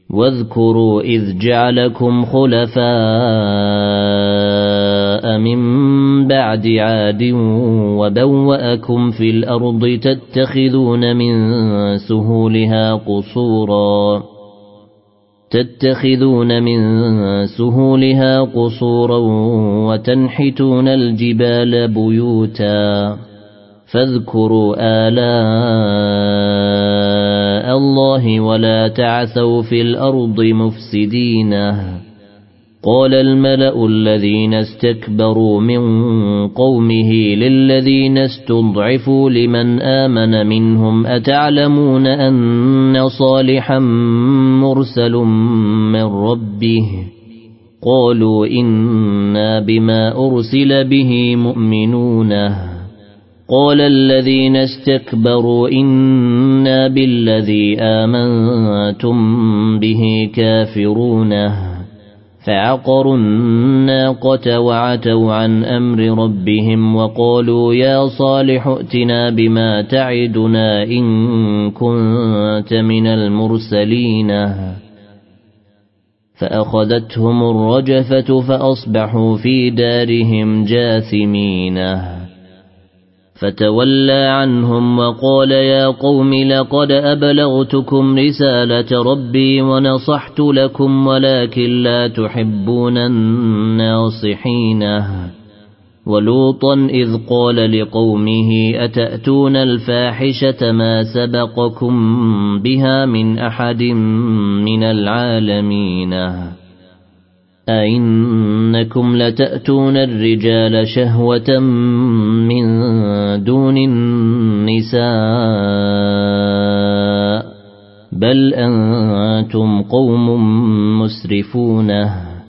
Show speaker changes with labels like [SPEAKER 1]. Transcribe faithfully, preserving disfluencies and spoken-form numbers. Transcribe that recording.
[SPEAKER 1] واذكروا إذ جعلكم خلفاء من بعد عاد وبوأكم في الأرض تتخذون من سهولها قصورا تتخذون من سهولها قصورا وتنحتون الجبال بيوتا فاذكروا آلاء الله ولا تعثوا في الأرض مفسدين. قال الملأ الذين استكبروا من قومه للذين استضعفوا لمن آمن منهم أتعلمون أن صالحا مرسل من ربه قالوا إنا بما أرسل به مؤمنون. قال الذين استكبروا إنا بالذي آمنتم به كافرون فعقروا الناقة وعتوا عن أمر ربهم وقالوا يا صالح ائتنا بما تعدنا إن كنت من المرسلين فأخذتهم الرجفة فأصبحوا في دارهم جاثمين. فتولى عنهم وقال يا قوم لقد أبلغتكم رسالة ربي ونصحت لكم ولكن لا تحبون الناصحين. ولوطا إذ قال لقومه أتأتون الفاحشة ما سبقكم بها من أحد من العالمين أئنكم لتأتون الرجال شهوة من دون النساء بل أنتم قوم مسرفون.